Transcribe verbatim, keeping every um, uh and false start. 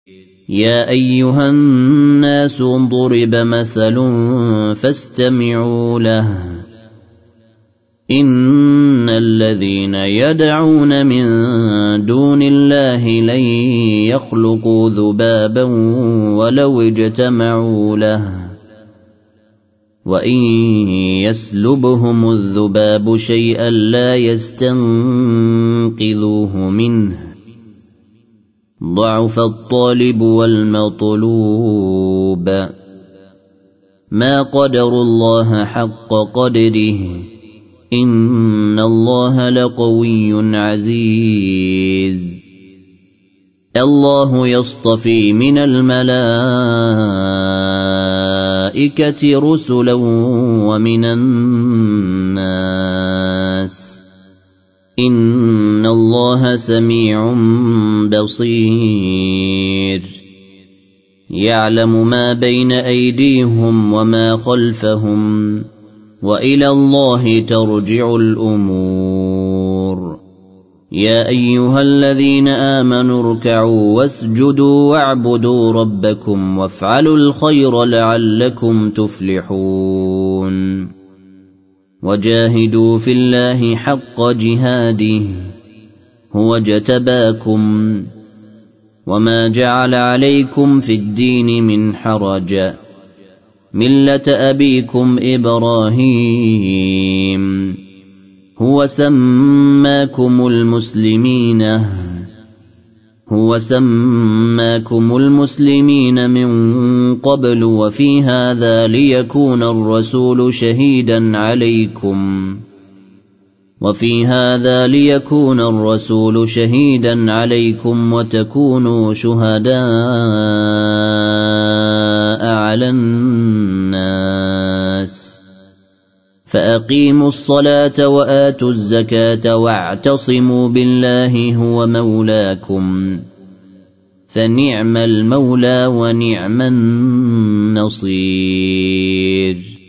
يا أيها الناس ضرب مثل فاستمعوا له إن الذين يدعون من دون الله لن يخلقوا ذبابا ولو اجتمعوا له وإن يسلبهم الذباب شيئا لا يستنقذوه منه ضعف الطالب والمطلوب ما قدروا الله حق قدره إن الله لقوي عزيز الله يصطفي من الملائكة رسلا ومن الناس إن الله سميع بصير يعلم ما بين أيديهم وما خلفهم وإلى الله ترجع الأمور يا أيها الذين آمنوا اركعوا واسجدوا واعبدوا ربكم وافعلوا الخير لعلكم تفلحون وجاهدوا في الله حق جهاده هو اجتباكم وما جعل عليكم في الدين من حرج ملة أبيكم إبراهيم هو سماكم المسلمين هو سماكم المسلمين من قبل وفي هذا ليكون الرسول شهيدا عليكم وفي هذا ليكون الرسول شهيدا عليكم وتكونوا شهداء على الناس فأقيموا الصلاة وآتوا الزكاة واعتصموا بالله هو مولاكم فنعم المولى ونعم النصير.